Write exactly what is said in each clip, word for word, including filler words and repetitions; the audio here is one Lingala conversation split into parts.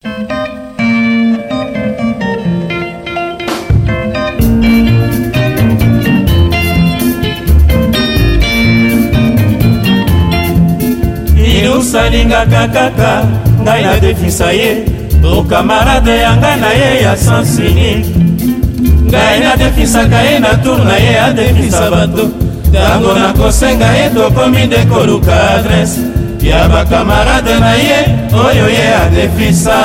Ilusalingaka kaka ngai na defisa ye o kamarade ya ngai na ye ya sansini ngai na defisaka ye na tour na ye adefisa bato ntango nakosenga ye tokomi nde koluka adrese ya bakamarade na ye oyo ye adefisa.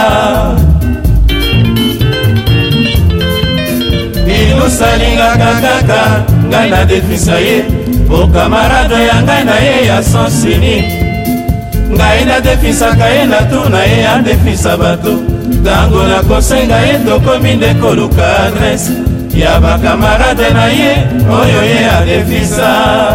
Ilusalingaka kaka ngai na defisa ye o kamarade ya ngai na ye ya sansini ngai na defisaka ye na tour na ye adefisa bato ntango nakosenga ye tokomi nde koluka adrese ya bakamarade na ye oyo ye adefisa.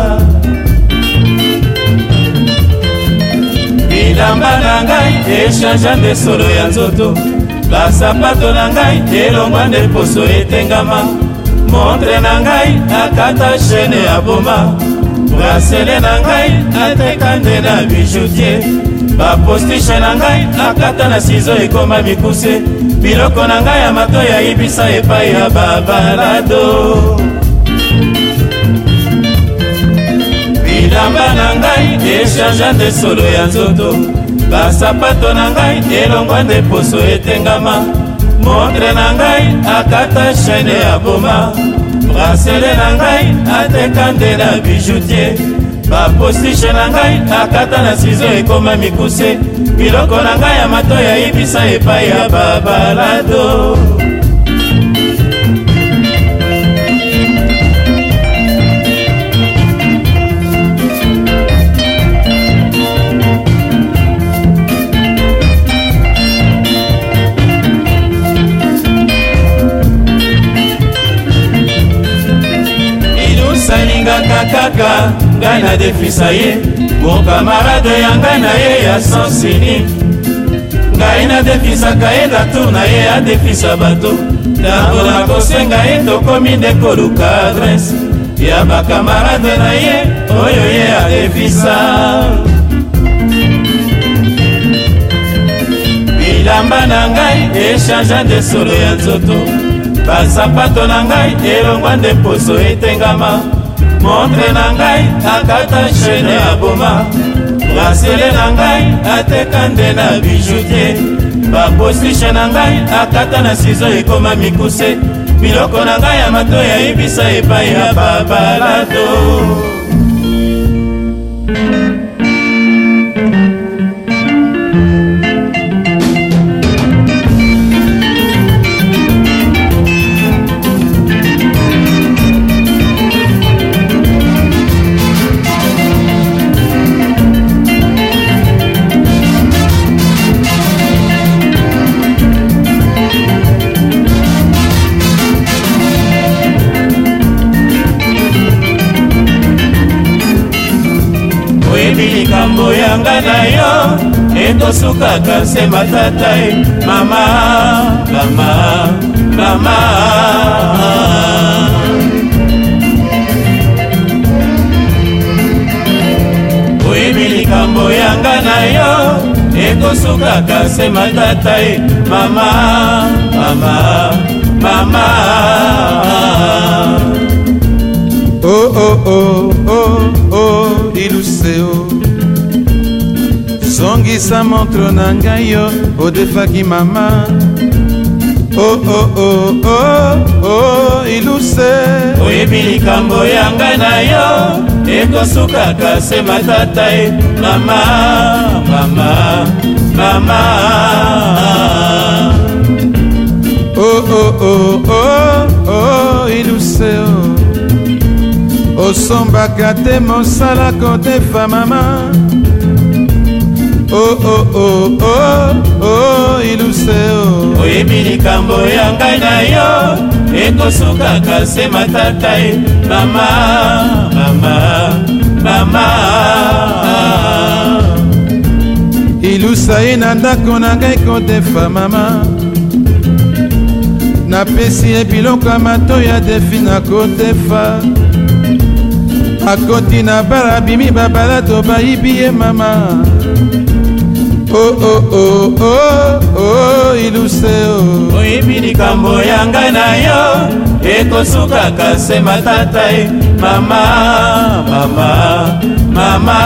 Bilamba na ngai eshanja nde solo ya nzoto basapato na ngai elongwa nde poso etengama montre na ngai akata chaine ya boma brasele na ngai ateka nde na bijoutier bapostiche na ngai akata na sizo ekoma mikuse biloko na ngai ya mato ya ibisa epai ya babalado. Bilamba na ngai eshanja nde solo ya nzoto basapato na ngai elongwa nde poso etengama montre na ngai akata chaine ya boma brasele na ngai ateka nde na bijoutier bapostiche na ngai akata na sizo ekoma mikuse biloko na ngai ya mato ya ibisa epai ya babalado. Ilusalingaka kaka ngai na defisa ye mokamarade ya ngai na ye ya sansini ngai na defisaka ye na tour na ye adefisa bato ntango nakosenga ye tokomi nde koluka adrese ya bakamarade na ye oyo ye adefisa. Bilamba na ngai eshanja nde solo ya nzoto basapato na ngai elongwa nde poso etengama montre na ngai akata chaine ya boma brasele na ngai ateka nde na bijoutier bapostiche na ngai akata na sizo ekoma mikuse biloko na ngai ya mato ya ibisa epai ya babalado. Likambo yanga na yo ekosukaka se matata e mama mama mama. Oyebi likambo yanga na yo ekosukaka se matata e mama mama mama. Oh oh oh oh oh Iluseo songisa montre na ngai yo odefaki mama. Oh oh oh oh oh Iluse oyebi likambo ya ngai na yo ekosukaka se matata e mama mama mama. Oh oh oh oh oh Iluseo osombaka te mosala kotefa mama. Oh oh oh oh oh Iluseo oyebi likambo ya ngai na yo ekosukaka se matata e mama mama mama. Ilusa ye na ndako na ngai kotefa mama napesi ye biloko ya mato ya defi na kotefa akoti na bala bimi babalato bayibi ye mama. Oh oh oh oh oh oyebi likambo ya ngai na yo ekosukaka se matata e mama mama mama.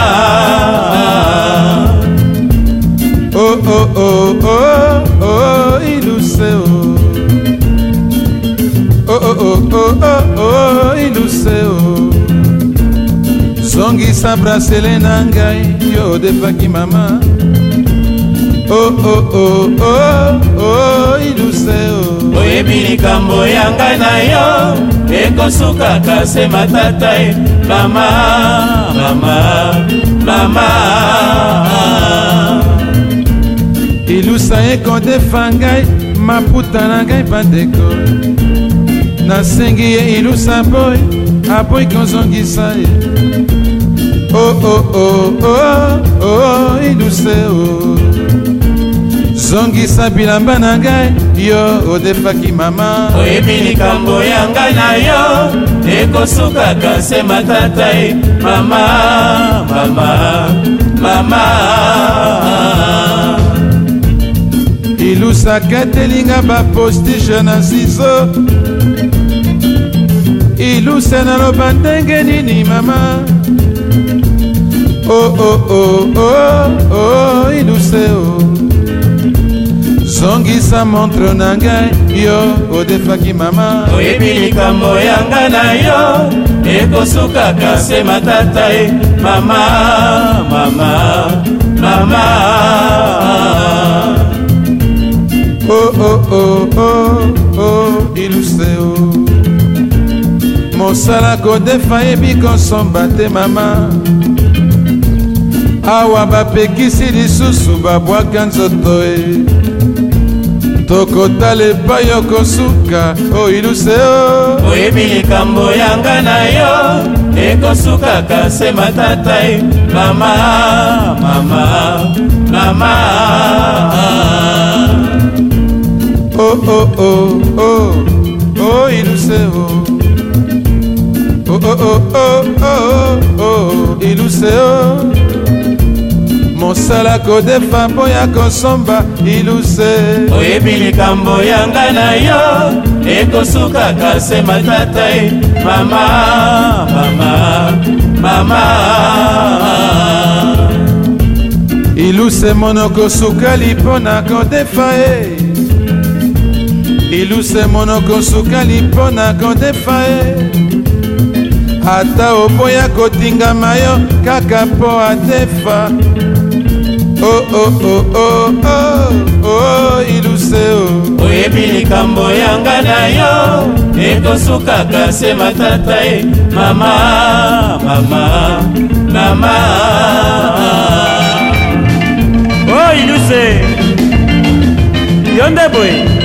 Oh oh oh oh oh Iluce oh. Oh oh oh oh oh oh Iluce oh. Zongisa bracelet na ngai yo defaki mama. Oh oh oh oh oh Iluce oh. Oyebi likambo ya ngai na yo ekosukaka se matata e mama mama mama. Ilusa ekondefa ngai maputa na ngai bandeko. Nasengi ye ilusa boy aboyi kozongisa ye. Oh oh oh oh oh Iluce oh. Zongisa bilamba na ngai yo odefaki mama. Oyebi likambo ya ngai na yo ekosukaka se matata e mama mama mama. Ilusa ketelinga bapostige na siso. Ilusa naloba ndenge nini mama. Oh oh oh oh oh Iluce oh. Zongisa montre na ngai yo odefaki mama. Oyebi likambo ya ngai na yo ekosukaka se matata e mama mama mama. Oh oh oh oh oh Iluce oh. Mosala kodefa yebi kosomba te mama. Awa bapekisi lisusu babwaka nzoto e. Tokotala epai okosuka oh Iluce oh. Oyebi likambo ya ngai na yo ekosukaka se matata e mama mama mama. Oh oh oh oh oh Iluce oh. Oh oh oh oh oh oh Iluce oh. Mosala kodefa boya kosomba Iluce. Oyebi likambo ya ngai na yo ekosukaka se matata e mama mama mama. Iluce monoko sukali pona kodefa e. Iluce monoko sukali pona kodefa e. Ata oboya kotingama yo kaka po adefa. Oh oh oh oh oh oh Iluce oh. Oyebi likambo ya ngai na yo ekosukaka se matata e mama mama mama. Oh Iluce yonde boy.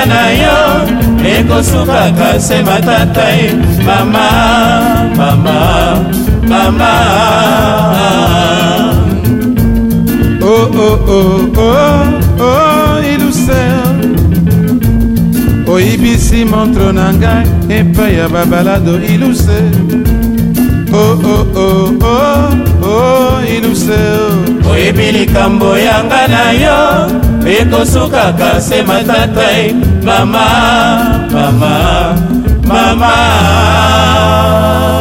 yanga na yo ekosukaka se matata ye mama mama mama. Oh oh oh oh oh ilusel oyibisi montro na ngai epai ya babalado iluse. Oh oh oh oh oh ilusel oyebi likambo yanga na yo ekosukaka se matata ye mama mama mama.